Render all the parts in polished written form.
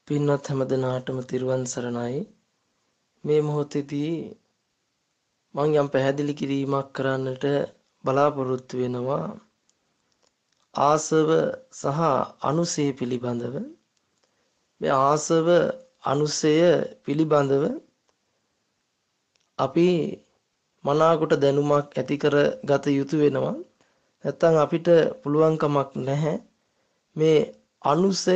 පින්වත් හැම දිනාටම තිරුවන් සරණයි. මේ මොහොතේදී මම යම් පැහැදිලි කිරීමක් කරන්නට බලාපොරොත්තු වෙනවා. ආසව සහ අනුසය පිළිබඳව. මේ ආසව අනුසය පිළිබඳව අපි මනාකොට දැනුමක් ඇති කරගත යුතු වෙනවා. නැත්නම් අපිට පුළුවන්කමක් නැහැ මේ අනුසය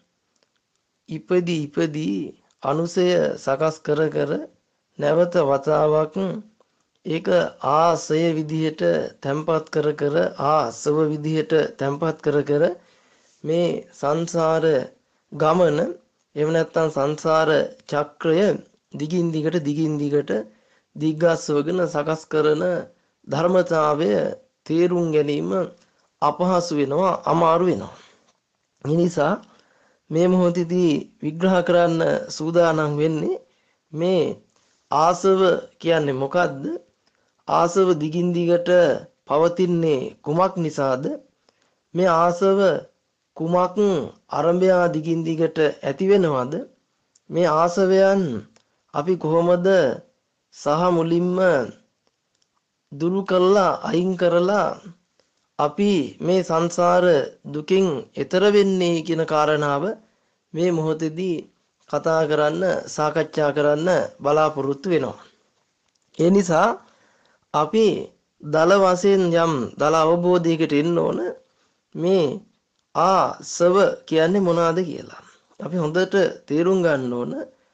ඉපදී අනුසය සකස් කර නැවත වතාවක් ඒක ආසය විදිහට තැම්පත් කර ආසව විදිහට තැම්පත් කර මේ සංසාර ගමන එහෙම නැත්නම් සංසාර චක්‍රය දිගින් දිගට දිග්ගස්වගෙන සකස් කරන ධර්මතාවය තේරුම් ගැනීම අපහසු වෙනවා, අමාරු වෙනවා. ඒ නිසා මේ මොහොතේදී විග්‍රහ කරන්න සූදානම් වෙන්නේ මේ ආසව කියන්නේ මොකද්ද? ආසව දිගින් දිගට පවතින්නේ කුමක් නිසාද? මේ ආසව කුමක් ආරම්භය දිගින් දිගට ඇති වෙනවද? මේ ආසවයන් අපි කොහොමද සහ මුලින්ම දුරු කරලා අයින් කරලා අපි මේ සංසාර දුකින් එතර වෙන්නේ කියන කාරණාව මේ මොහොතේදී කතා කරන්න, සාකච්ඡා කරන්න බලාපොරොත්තු වෙනවා. ඒ නිසා අපි දල වශයෙන් යම් දල අවබෝධයකට එන්න ඕන මේ ආසව කියන්නේ මොනවද කියලා. අපි හොඳට තේරුම් ගන්න ඕන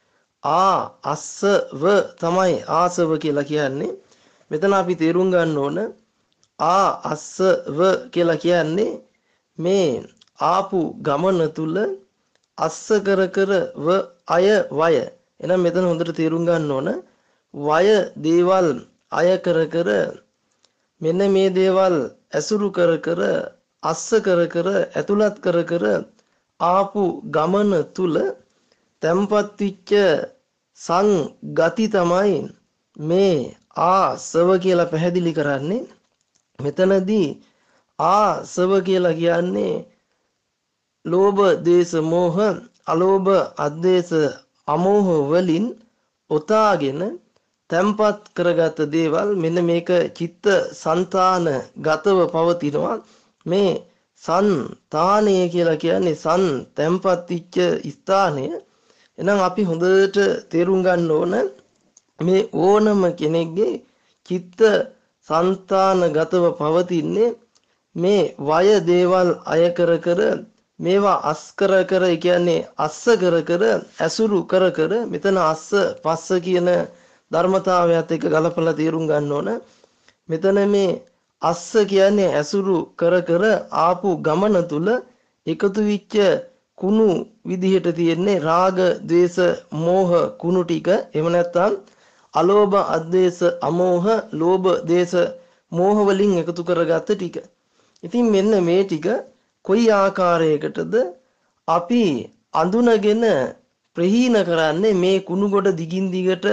ආසව තමයි ආසව කියලා කියන්නේ. මෙතන අපි තේරුම් ගන්න ඕන ආසව කියලා කියන්නේ මේ ආපු ගමන තුල අස්ස කර ව අය වය. එහෙනම් මෙතන හොඳට තේරුම් ගන්න ඕන වය දේවල් අය කර මෙන්න මේ දේවල් ඇසුරු කර අස්ස කර ඇතුළත් කර ආපු ගමන තුල තැම්පත් වෙච්ච සංගති තමයි මේ ආසව කියලා පැහැදිලි කරන්නේ. මෙතනදී ආසව කියලා කියන්නේ ලෝභ, දේශ, මෝහ, අලෝභ, අද්වේෂ, අමෝහ වලින් ඔතාගෙන තැම්පත් කරගත් දේවල් මෙන්න මේක චිත්ත සංතාන ගතව පවතිනවා. මේ සංතානය කියලා කියන්නේ සන් තැම්පත් වෙච්ච ස්ථානය. එහෙනම් අපි හොඳට තේරුම් ගන්න ඕන මේ ඕනම කෙනෙක්ගේ චිත්ත සංතානගතව පවතින්නේ මේ වය දේවල් අය කර මේවා අස් කර කියන්නේ අස්ස කර ඇසුරු කර මෙතන අස්ස පස්ස කියන ධර්මතාවයත් එක්ක ගලපලා තේරුම් ගන්න ඕන. මෙතන මේ අස්ස කියන්නේ ඇසුරු කර ආපු ගමන තුල එකතු වෙච්ච කුණු විදිහට තියෙන්නේ රාග, ద్వේෂ, මෝහ කුණු ටික. එහෙම නැත්නම් අලෝභ, අද්වේෂ, අමෝහ, ලෝභ, දේශ, මෝහ වලින් එකතු කරගත්ත ටික. ඉතින් මෙන්න මේ ටික කොයි ආකාරයකටද අපි අඳුනගෙන ප්‍රහීන කරන්නේ මේ කුණු ගොඩ දිගින් දිගට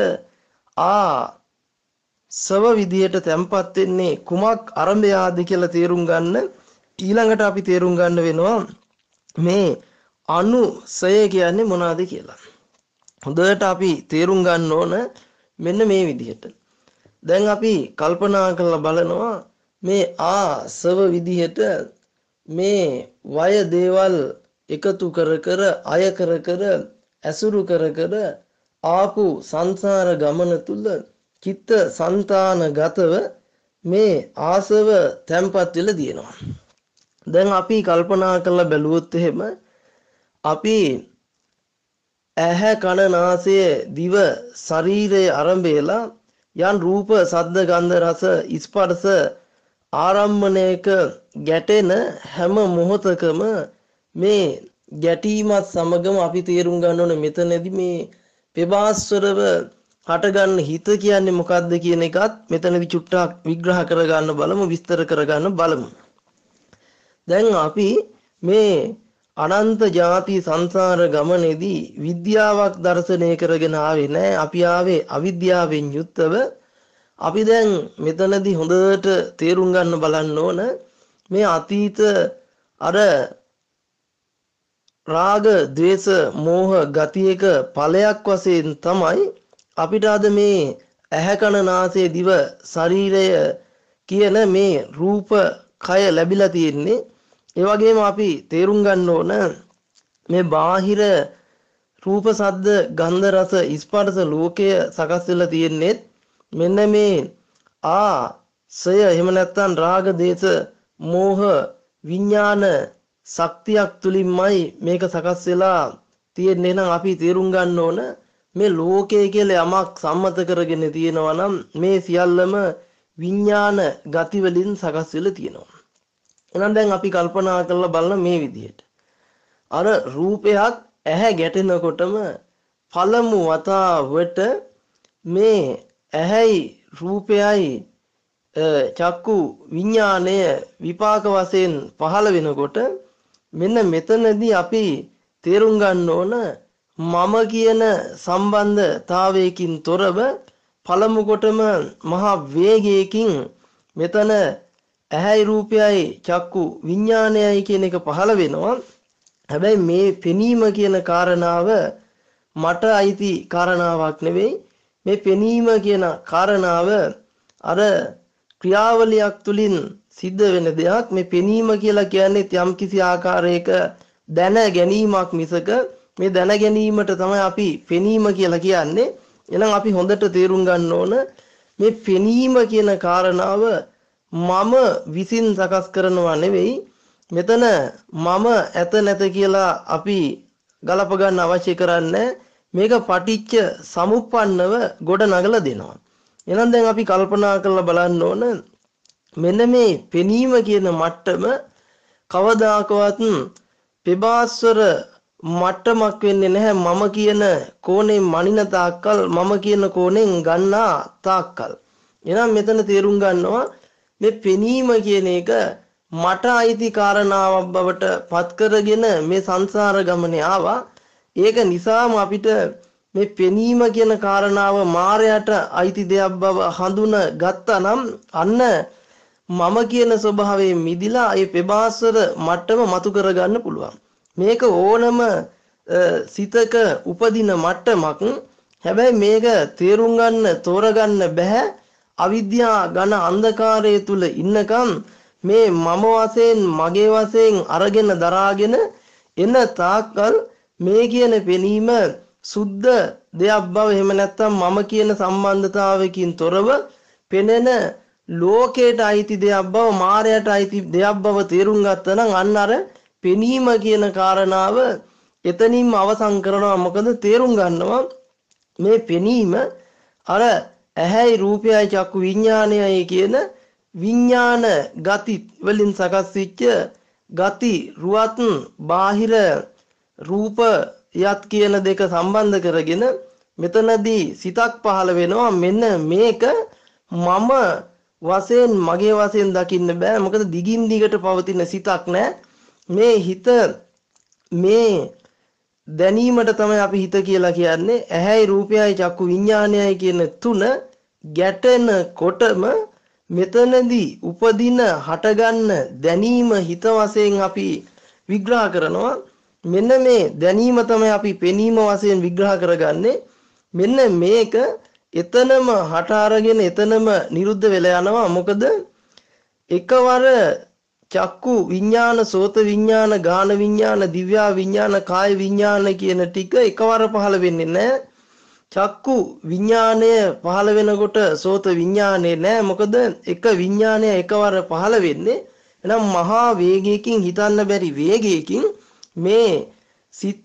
සව විදියට තැම්පත් වෙන්නේ කුමක් ආරම්භයාද කියලා තේරුම් ගන්න. ඊළඟට අපි තේරුම් ගන්න වෙනවා මේ අනුසය කියන්නේ මොනවද කියලා. හොඳට අපි තේරුම් ගන්න ඕන මෙන්න මේ විදිහට. දැන් අපි කල්පනා කරලා බලනවා මේ ආසව විදිහට මේ වය දේවල් එකතු කර අය කර ඇසුරු කර ආපු සංසාර ගමන තුල චිත්ත සංතානගතව මේ ආසව තැම්පත් වෙලා තියෙනවා. දැන් අපි කල්පනා කරලා බැලුවොත් එහෙම අපි ඇහැ කන නාසය දිව ශරීරයේ ආරම්භයලා යන් රූප සද්ද ගන්ධ රස ස්පර්ශ ආරම්මණයක ගැටෙන හැම මොහොතකම මේ ගැටීමත් සමගම අපි තේරුම් ගන්න ඕනේ මෙතනදී මේ පෙබාස්වරව හටගන්න හිත කියන්නේ මොකක්ද කියන එකත් මෙතනදී චුට්ටක් විග්‍රහ කරගන්න බලමු, විස්තර කරගන්න බලමු. දැන් අපි මේ අනන්ත ಜಾති සංසාර ගමනේදී විද්‍යාවක් දර්ශනය කරගෙන ආවේ නැහැ. අපි ආවේ අවිද්‍යාවෙන් යුක්තව. අපි දැන් මෙතනදී හොඳට තේරුම් ගන්න බලන්න ඕන මේ අතීත අර රාග, ద్వේෂ, මෝහ ගතියක ඵලයක් වශයෙන් තමයි අපිට අද මේ ඇහැ කන නාසය දිව ශරීරය කියන මේ රූප කය ලැබිලා තියෙන්නේ. ඒ වගේම අපි තේරුම් ගන්න ඕන මේ බාහිර රූප සද්ද ගන්ධ රස ස්පර්ශ ලෝකය සකස් වෙලා තියෙන්නේ මෙන්න මේ ආසය එහෙම නැත්නම් රාග දේශ මෝහ විඥාන ශක්තියක් තුලින්මයි මේක සකස් වෙලා තියෙන්නේ. නම් අපි තේරුම් ගන්න ඕන මේ ලෝකය කියලා යමක් සම්මත කරගෙන තියෙනවා නම් මේ සියල්ලම විඥාන ගති වලින් සකස් වෙලා තියෙනවා. එහෙනම් දැන් අපි කල්පනා කරලා බලන මේ විදිහට අර රූපයක් ඇහැ ගැටෙනකොටම පළමු වතාවට මේ ඇහැයි රූපයයි චක්කු විඥාණය විපාක වශයෙන් පහළ වෙනකොට මෙන්න මෙතනදී අපි තේරුම් ගන්න ඕන මම කියන සම්බන්ධතාවයකින් තොරව පළමු කොටම මහා වේගයකින් මෙතන ඇහැයි රූපයයි චක්කු විඥානයයි කියන එක පහළ වෙනවා. හැබැයි මේ පෙනීම කියන කාරණාව මට අයිති කාරණාවක් නෙවෙයි. මේ පෙනීම කියන කාරණාව අර ක්‍රියාවලියක් තුලින් සිද්ධ වෙන දෙයක්. මේ පෙනීම කියලා කියන්නේ යම් කිසි ආකාරයක දැන ගැනීමක් මිසක මේ දැන ගැනීමට තමයි අපි පෙනීම කියලා කියන්නේ. එහෙනම් අපි හොඳට තේරුම් ගන්න ඕන මේ පෙනීම කියන කාරණාව මම විසින් සකස් කරනවා නෙවෙයි. මෙතන මම ඇත නැත කියලා අපි ගලප ගන්න අවශ්‍ය කරන්නේ මේක පටිච්ච සමුප්පන්නව ගොඩ නගලා දෙනවා. එහෙනම් දැන් අපි කල්පනා කරලා බලන්න ඕන මෙන්න මේ පෙනීම කියන මට්ටම කවදාකවත් පෙබාස්වර මට්ටමක් වෙන්නේ නැහැ. මම කියන කෝණයෙන් මනින තාක්කල් මම කියන කෝණයෙන් ගන්නා තාක්කල්. එහෙනම් මෙතන තේරුම් ගන්නවා මේ පෙනීම කියන එක මට අයිති කාරණාවක් බවට පත් කරගෙන මේ සංසාර ගමනේ ආවා. ඒක නිසාම අපිට මේ පෙනීම කියන කාරණාව මායයට අයිති දෙයක් බව හඳුන ගත්තා නම් අන්න මම කියන ස්වභාවයෙන් මිදිලා ඒ පෙබාස්වර මට්ටම මතු කරගන්න පුළුවන්. මේක ඕනම සිතක උපදින මට්ටමක්. හැබැයි මේක තේරුම් ගන්න තෝරගන්න බෑ අවිද්‍යා ඝන අන්ධකාරය තුල ඉන්නකම් මේ මම වශයෙන් මගේ වශයෙන් අරගෙන දරාගෙන එන තාක්කල් මේ කියන පෙනීම සුද්ධ දෙයක් බව එහෙම නැත්නම් මම කියන සම්බන්ධතාවයකින් තොරව පෙනෙන ලෝකයට අයිති දෙයක් බව මායයට අයිති දෙයක් බව තේරුම් ගත්තා නම් අන්න අර පෙනීම කියන කාරණාව එතනින්ම අවසන් කරනවා. මොකද තේරුම් ගන්නවා මේ පෙනීම අර ඇහැයි රූපයයි චක්කු විඥානයයි කියන විඥාන ගති වලින් සකස් වෙච්ච ගති රුවත් බාහිර රූප යත් කියන දෙක සම්බන්ධ කරගෙන මෙතනදී සිතක් පහළ වෙනවා. මෙන්න මේක මම වශයෙන් මගේ වශයෙන් දකින්න බෑ. මොකද දිගින් දිගට පවතින සිතක් නෑ. මේ හිත මේ දැනීමට තමයි අපි හිත කියලා කියන්නේ. ඇහැයි රූපයයි චක්කු විඥානයයි කියන තුන ගැටෙනකොටම මෙතනදී උපදින හටගන්න දැනීම හිත වශයෙන් අපි විග්‍රහ කරනවා. මෙන්න මේ දැනීම තමයි අපි පෙනීම වශයෙන් විග්‍රහ කරගන්නේ. මෙන්න මේක එතනම හට අරගෙන එතනම නිරුද්ධ වෙලා යනවා. මොකද එකවර චක්කු විඥාන සෝත විඥාන ගාන විඥාන දිව්‍යා විඥාන කාය විඥාන කියන ටික එකවර පහළ වෙන්නේ නැහැ. චක්කු විඥානය පහළ වෙනකොට සෝත විඥානේ නැහැ. මොකද එක විඥානය එකවර පහළ වෙන්නේ. එහෙනම් මහා වේගයකින් හිතන්න බැරි වේගයකින් මේ සිත්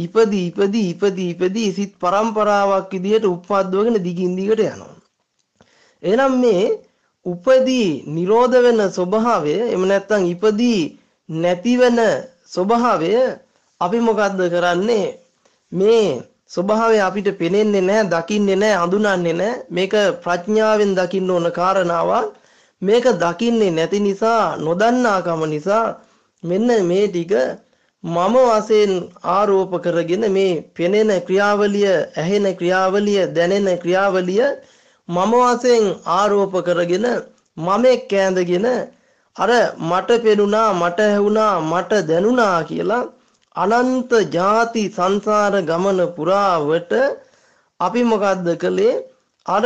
ඉපදී සිත් පරම්පරාවක් විදියට උප්පද්දවගෙන දිගින් දිගට යනවා. එහෙනම් මේ උපදී නිරෝධ වෙන ස්වභාවය එහෙම නැත්නම් ඉපදී නැති වෙන ස්වභාවය අපි මොකද්ද කරන්නේ? මේ ස්වභාවය අපිට පේන්නේ නැහැ, දකින්නේ නැහැ, හඳුනන්නේ නැහැ. මේක ප්‍රඥාවෙන් දකින්න ඕන කාරණාවක්. මේක දකින්නේ නැති නිසා, නොදන්නාකම නිසා මෙන්න මේ ටික මම වශයෙන් ආරෝප කරගෙන මේ පෙනෙන ක්‍රියාවලිය, ඇහෙන ක්‍රියාවලිය, දැනෙන ක්‍රියාවලිය මම වශයෙන් ආරෝප කරගෙන මම කැඳගෙන අර මට පෙනුණා, මට ඇහුණා, මට දැනුණා කියලා අනන්ත ಜಾති සංසාර ගමන පුරාවට අපි මොකද්ද කළේ? අර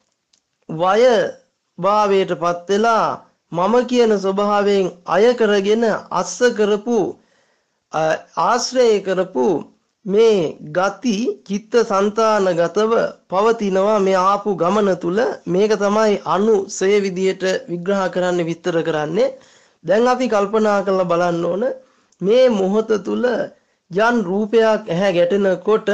වය භාවයටපත් වෙලා මම කියන ස්වභාවයෙන් අය කරගෙන අස්ස කරපු ආශ්‍රය කරපු මේ ගති චිත්ත සංතානගතව පවතිනවා මේ ආපු ගමන තුල. මේක තමයි අනුසය විදියට විග්‍රහ කරන්නේ, විස්තර කරන්නේ. දැන් අපි කල්පනා කරලා බලන්න ඕන මේ මොහොත තුල යන් රූපයක් ඇහැ ගැටෙනකොට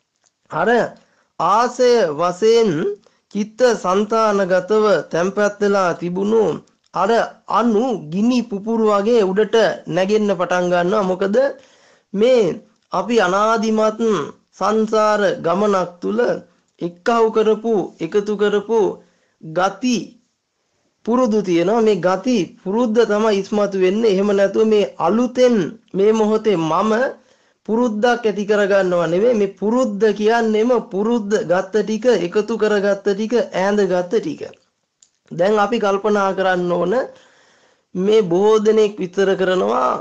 අර ආසය වශයෙන් චිත්ත සංතානගතව තැම්පත් වෙලා තිබුණු අර අණු ගිනි පුපුරු වගේ උඩට නැගෙන්න පටන් ගන්නවා. මොකද මේ අපි අනාදිමත් සංසාර ගමනක් තුල එක්කව කරපු එකතු කරපු ගති පුරුදු තියෙනවා. මේ ගති පුරුද්ද තමයි ඉස්මතු වෙන්නේ. එහෙම නැතුව මේ අලුතෙන් මේ මොහොතේ මම පුරුද්දක් ඇති කරගන්නව නෙවෙයි. මේ පුරුද්ද කියන්නේම පුරුද්ද ගත්ත ටික එකතු කරගත්ත ටික ඈඳගත්ත ටික. දැන් අපි කල්පනා කරන්න ඕන මේ බොහෝ දෙනෙක් විතර කරනවා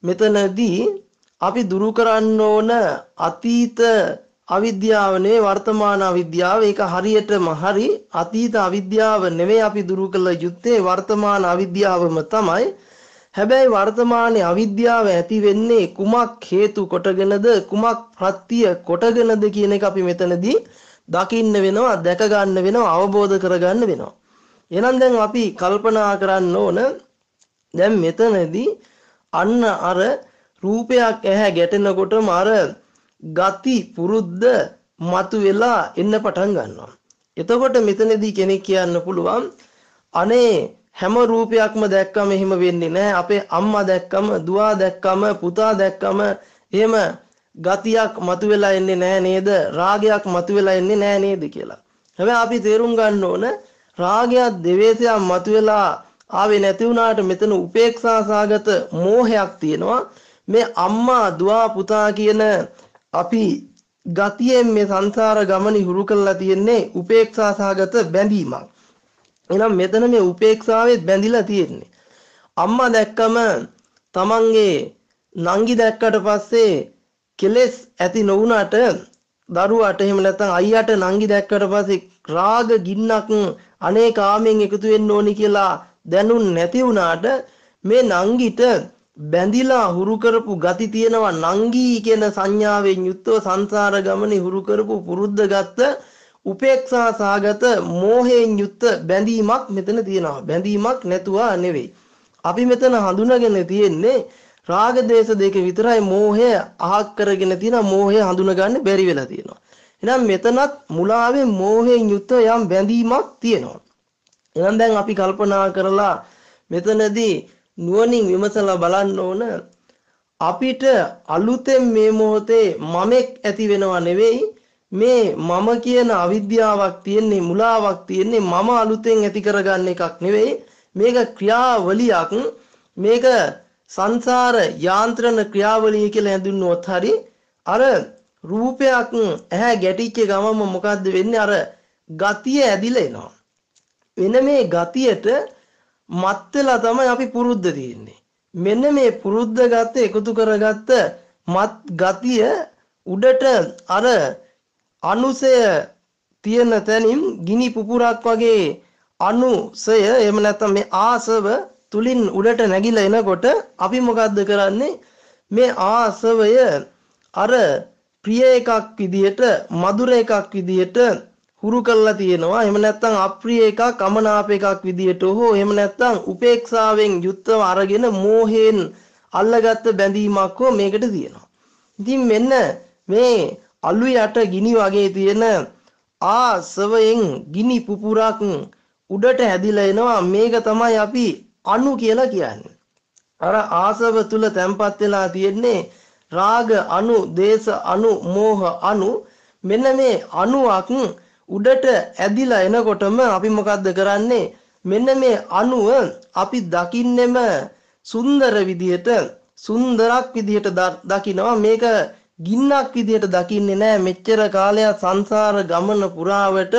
මෙතනදී අපි දුරු කරන්න ඕන අතීත අවිද්‍යාව නෙවෙයි වර්තමාන අවිද්‍යාව. ඒක හරියටම හරි අතීත අවිද්‍යාව නෙවෙයි අපි දුරු කළ යුත්තේ වර්තමාන අවිද්‍යාවම තමයි. හැබැයි වර්තමානයේ අවිද්‍යාව ඇති වෙන්නේ කුමක් හේතු කොටගෙනද කුමක් ප්‍රත්‍ය කොටගෙනද කියන එක අපි මෙතනදී දකින්න වෙනවා, දැක ගන්න වෙනවා, අවබෝධ කරගන්න වෙනවා. එහෙනම් දැන් අපි කල්පනා කරන්න ඕන දැන් මෙතනදී අන්න අර රූපයක් ඇහැ ගැටෙනකොටම අර ගති පුරුද්ද මතුවෙලා එන්න පටන් ගන්නවා. එතකොට මෙතනදී කෙනෙක් කියන්න පුළුවන් අනේ හැම රූපයක්ම දැක්කම එහෙම වෙන්නේ නැහැ. අපේ අම්මා දැක්කම, දුව දැක්කම, පුතා දැක්කම එහෙම ගතියක් මතුවෙලා එන්නේ නැහැ නේද? රාගයක් මතුවෙලා එන්නේ නැහැ නේද කියලා. හැබැයි අපි තේරුම් ගන්න ඕන රාගයක් දෙවේසයක් මතුවෙලා ආවේ නැති වුණාට මෙතන උපේක්ෂා සාගත මෝහයක් තියෙනවා. මේ අම්මා දුව පුතා කියන අපි ගතියෙන් මේ සංසාර ගමනේ හුරු කරලා තියෙන්නේ උපේක්ෂා සාගත බැඳීමක්. එහෙනම් මෙතන මේ උපේක්ෂාවෙත් බැඳිලා තියෙන්නේ. අම්මා දැක්කම තමන්ගේ නංගි දැක්කට පස්සේ කෙලෙස් ඇති නොවුනට දරුවාට එහෙම නැත්නම් අයියාට නංගි දැක්කට පස්සේ රාග ගින්නක් අනේ කාමෙන් එකතු වෙන්න ඕනි කියලා දැනුන් නැති වුණාට මේ නංගිට බැඳිලා හුරු කරපු ගති තියෙනවා. නංගි කියන සංඥාවෙන් යුක්තව සංසාර ගමනේ හුරු කරපු පුරුද්ද ගත්ත උපේක්ෂා සාගත මෝහයෙන් යුක්ත බැඳීමක් මෙතන තියෙනවා. බැඳීමක් නැතුවා නෙවෙයි. අපි මෙතන හඳුනාගෙන තියෙන්නේ රාග දේශ දෙක විතරයි. මෝහය අහක් කරගෙන තියෙන මෝහය හඳුනගන්න බැරි වෙලා තියෙනවා. එහෙනම් මෙතනත් මුලාවෙන් මෝහයෙන් යුක්ත යම් බැඳීමක් තියෙනවා. එහෙනම් දැන් අපි කල්පනා කරලා මෙතනදී නුවණින් විමසලා බලන්න ඕන අපිට අලුතෙන් මේ මොහොතේ මමෙක් ඇති වෙනව නෙවෙයි. මේ මම කියන අවිද්‍යාවක් තියෙන්නේ, මුලාවක් තියෙන්නේ. මම අලුතෙන් ඇති කරගන්න එකක් නෙවෙයි. මේක ක්‍රියාවලියක්. මේක සංසාර යාන්ත්‍රණ ක්‍රියාවලිය කියලා හඳුන්වුවොත් හරි අර රූපයක් ඇහැ ගැටිච්ච ගමම මොකද්ද වෙන්නේ? අර ගතිය ඇදිලා එනවා. වෙන මේ ගතියට මත් වෙලා තමයි අපි පුරුද්ද තියෙන්නේ. මෙන්න මේ පුරුද්ද ගත්ත එකතු කරගත්ත මත් ගතිය උඩට අර අනුසය තියෙන තැනින් ගිනි පුපුරක් වගේ අනුසය එහෙම නැත්නම් මේ ආසව තුලින් උඩට නැගිලා එනකොට අපි මොකද්ද කරන්නේ? මේ ආසවය අර ප්‍රිය එකක් විදියට, මధుර එකක් විදියට හුරු කරලා තියෙනවා. එහෙම නැත්නම් අප්‍රිය එකක්, අමනාප එකක් විදියට හෝ එහෙම නැත්නම් උපේක්ෂාවෙන් යුක්තව අරගෙන මෝහයෙන් අල්ලගත්ත බැඳීමක් හෝ මේකට තියෙනවා. ඉතින් මෙන්න මේ අලු යට ගිනි වගේ තියෙන ආසවයෙන් ගිනි පුපුරක් උඩට හැදිලා එනවා. මේක තමයි අපි අණු කියලා කියන්නේ. අර ආසව තුල තැම්පත් වෙලා තියෙන්නේ රාග අණු, දේශ අණු, මෝහ අණු. මෙන්න මේ අණුවක් උඩට ඇදිලා එනකොටම අපි මොකද්ද කරන්නේ? මෙන්න මේ අණුව අපි දකින්නෙම සුන්දර විදියට, සුන්දරක් විදියට දකිනවා. මේක ගින්නක් විදියට දකින්නේ නැහැ. මෙච්චර කාලයක් සංසාර ගමන පුරාවට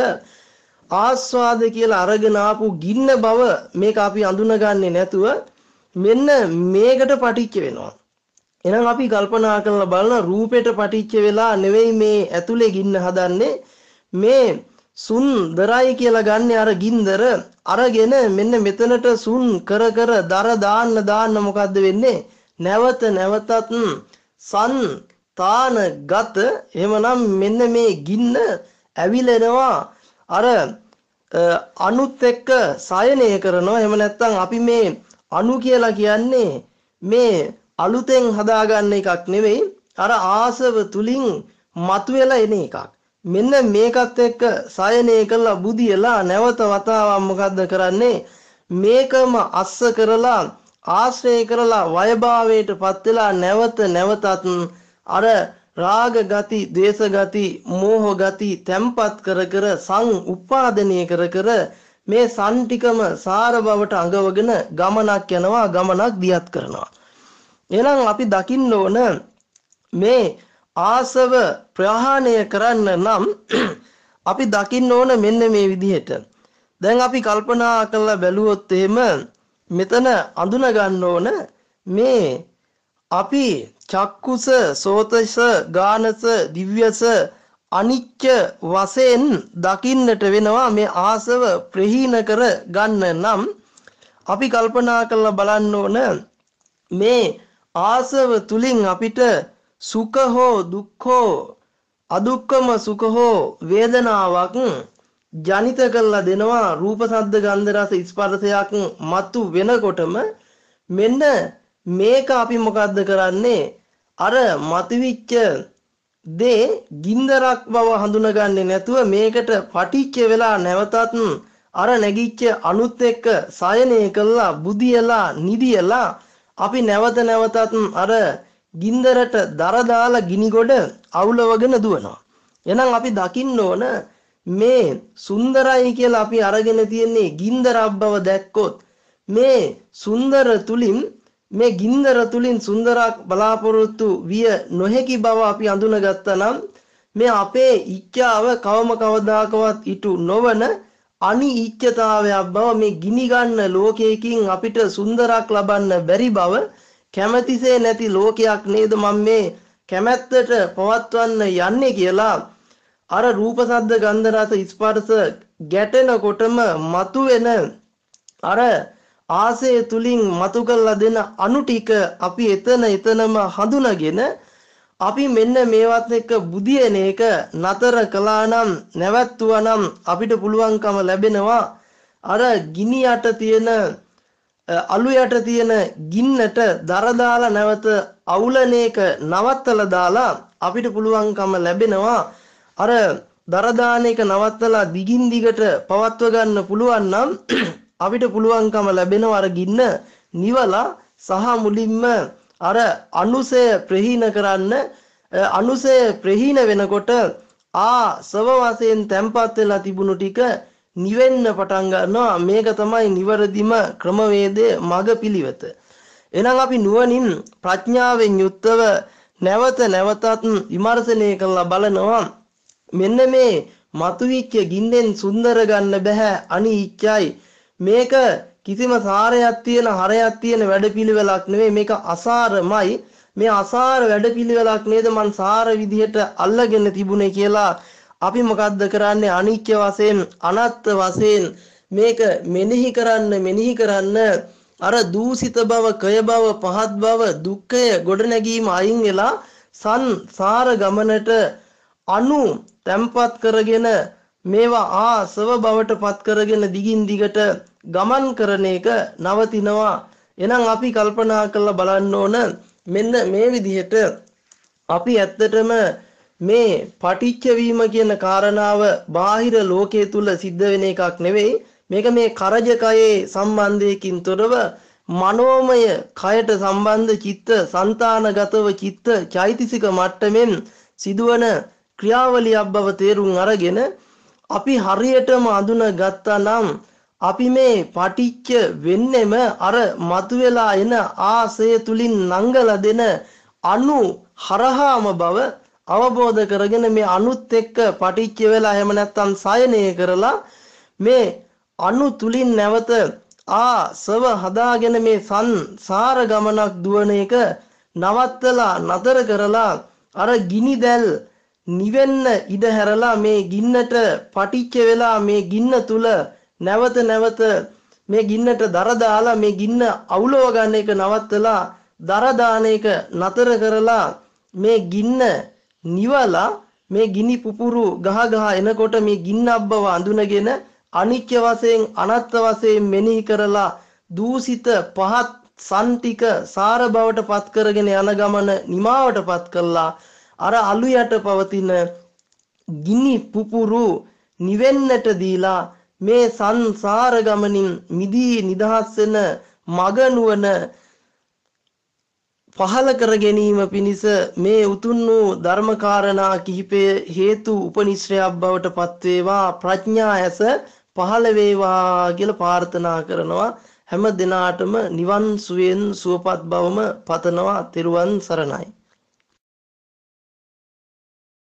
ආස්වාද කියලා අරගෙන ආපු ගින්න බව මේක අපි අඳුනගන්නේ නැතුව මෙන්න මේකට පටිච්ච වෙනවා. එහෙනම් අපි කල්පනා කරලා බලන රූපෙට පටිච්ච වෙලා නෙවෙයි මේ ඇතුලේ ගින්න හදන්නේ. මේ සුන්දරයි කියලා ගන්න අර ගින්දර අරගෙන මෙන්න මෙතනට සුන් කර කර දර දාන්න මොකද්ද වෙන්නේ? නැවත නැවතත් සන් තාන ගත එහෙමනම් මෙන්න මේ ගින්න ඇවිලෙනවා අර අණුත් එක්ක සයනය කරනවා. එහෙම නැත්නම් අපි මේ අණු කියලා කියන්නේ මේ අලුතෙන් හදාගන්න එකක් නෙවෙයි, අර ආසව තුලින් මතුවෙලා එන එකක්. මෙන්න මේකත් එක්ක සයනය කළා බුදියලා නැවත වතාවක් මොකද්ද කරන්නේ? මේකම අස්ස කරලා ආශ්‍රය කරලා වයභාවයට පත් වෙලා නැවත නැවතත් අර රාග ගති, ද්වේෂ ගති, මෝහ ගති තැම්පත් කර කර සං උපාදනය කර කර මේ සන් ටිකම සාර බවට අඟවගෙන ගමනක් යනවා, ගමනක් දියත් කරනවා. එහෙනම් අපි දකින්න ඕන මේ ආසව ප්‍රහාණය කරන්න නම් අපි දකින්න ඕන මෙන්න මේ විදිහට. දැන් අපි කල්පනා කරලා බැලුවොත් එහෙම මෙතන අඳුන ගන්න ඕන මේ අපි චක්කුස, සෝතස, ගානස, දිව්‍යස අනිච්ච වශයෙන් දකින්නට වෙනවා. මේ ආසව ප්‍රහීන කර ගන්න නම් අපි කල්පනා කරලා බලන්න ඕන මේ ආසව තුලින් අපිට සුඛ හෝ දුක්ඛ හෝ අදුක්ඛම සුඛ හෝ වේදනාවක් ජනිත කරලා දෙනවා. රූප ශබ්ද ගන්ධ රස ස්පර්ශයක් මතු වෙනකොටම මෙන්න මේක අපි මොකද්ද කරන්නේ? අර මතුවිච්ච දේ ගින්දරක් බව හඳුනගන්නේ නැතුව මේකට පටිච්ච වෙලා නැවතත් අර නැගිච්ච අණුත් එක්ක සයනය කළා බුදියලා නිදියලා අපි නැවත නැවතත් අර ගින්දරට දර දාලා ගිනිගොඩ අවුලවගෙන දුවනවා. එහෙනම් අපි දකින්න ඕන මේ සුන්දරයි කියලා අපි අරගෙන තියෙන්නේ ගින්දරක් බව දැක්කොත් මේ සුන්දර තුලින් මේ ගින්දර තුලින් සුන්දරක් බලාපොරොත්තු විය නොහැකි බව අපි අඳුනගත්තා නම් මේ අපේ ඉච්ඡාව කවම කවදාකවත් ඉටු නොවන අනිච්චතාවයක් බව, මේ ගිනි ගන්න ලෝකයකින් අපිට සුන්දරක් ලබන්න බැරි බව, කැමැතිසේ නැති ලෝකයක් නේද මම මේ කැමැත්තට පවත්වන්න යන්නේ කියලා අර රූප ශබ්ද ගන්ධ රස ස්පර්ශ ගැටෙනකොටම මතුවෙන අර ආසය තුලින් මතු කරලා දෙන අණු ටික අපි එතනම හඳුනගෙන අපි මෙන්න මේවත් එක්ක බුදියන එක නතර කළා නම්, නැවැත්තුවා නම් අපිට පුළුවන්කම ලැබෙනවා අර ගිනි යට තියෙන අලු යට තියෙන ගින්නට දර දාලා නැවත අවුලන එක නවත්තලා දාලා අපිට පුළුවන්කම ලැබෙනවා අර දර දාන එක නවත්තලා දිගින් දිගට පවත්ව ගන්න පුළුවන් නම් අපිට පුළුවන්කම ලැබෙනවා අර ගින්න නිවලා සහ මුලින්ම අර අනුසය ප්‍රහීන කරන්න. අනුසය ප්‍රහීන වෙනකොට සව වශයෙන් තැම්පත් වෙලා තිබුණු ටික නිවෙන්න පටන් ගන්නවා. මේක තමයි නිවැරදිම ක්‍රමවේදය, මඟ පිළිවෙත. එහෙනම් අපි නුවණින් ප්‍රඥාවෙන් යුක්තව නැවත නැවතත් විමර්ශනය කරලා බලනවා මෙන්න මේ මතුවිච්ච ගින්නෙන් සුන්දර ගන්න බෑ, අනිච්චයි. මේක කිසිම සාරයක් තියෙන හරයක් තියෙන වැඩපිළිවෙලක් නෙවෙයි, මේක අසාරමයි. මේ අසාර වැඩපිළිවෙලක් නේද මං සාර විදිහට අල්ලගෙන තිබුණේ කියලා අපි මොකද්ද කරන්නේ? අනිච්ච වශයෙන්, අනත්ත් වශයෙන් මේක මෙනෙහි කරන්න අර දූෂිත බව, කය බව, පහත් බව, දුක්ඛය ගොඩනැගීම අයින් වෙලා සංසාර ගමනට අනු තැම්පත් කරගෙන මේවා සව බවට පත් කරගෙන දිගින් දිගට ගමන් කරන එක නවතිනවා. එහෙනම් අපි කල්පනා කරලා බලන්න ඕන මෙන්න මේ විදිහට අපි ඇත්තටම මේ පටිච්ච වීම කියන කාරණාව බාහිර ලෝකයේ තුල සිද්ධ වෙන එකක් නෙවෙයි. මේක මේ කරජකයේ සම්බන්ධයකින් තොරව මනෝමය කයට සම්බන්ධ චිත්ත සංතානගතව චිත්ත චෛතසික මට්ටමින් සිදුවන ක්‍රියාවලියක් බව තේරුම් අරගෙන අපි හරියටම අඳුන ගත්තා නම් අපි මේ පටිච්ච වෙන්නෙම අර මතුවලා එන ආසය තුලින් නංගලා දෙන අණු හරහාම බව අවබෝධ කරගෙන මේ අණුත් එක්ක පටිච්ච වෙලා එහෙම නැත්නම් සයනය කරලා මේ අණු තුලින් නැවත සව හදාගෙන මේ සංසාර ගමනක් දුවන එක නවත්තලා නතර කරලා අර ගිනි දැල් නිවෙන්න ඉඩ හැරලා මේ ගින්නට පටිච්ච වෙලා මේ ගින්න තුල නැවත නැවත මේ ගින්නට දර දාලා මේ ගින්න අවුලව ගන්න එක නවත්තලා දර දාන එක නතර කරලා මේ ගින්න නිවලා මේ ගිනි පුපුරු ගහ ගහ එනකොට මේ ගින්නක් බව අඳුනගෙන අනිත්‍ය වශයෙන් අනත්ත් වශයෙන් මෙනෙහි කරලා දූසිත පහත් සන්තික සාර බවට පත් කරගෙන යන ගමන නිමාවට පත් කළා අර අලු යට පවතින ගිනි පුපුරු නිවෙන්නට දීලා මේ සංසාර ගමනින් මිදී නිදහස් වෙන මග නුවණ පහල කර ගැනීම පිණිස මේ උතුම් වූ ධර්මකාරණා කිහිපය හේතු උපනිශ්‍රයක් බවට පත් වේවා ප්‍රඥා ඇස පහළ වේවා කියලා ප්‍රාර්ථනා කරනවා හැම දිනාටම නිවන් සුවෙන් සුවපත් බවම පතනවා තෙරුවන් සරණයි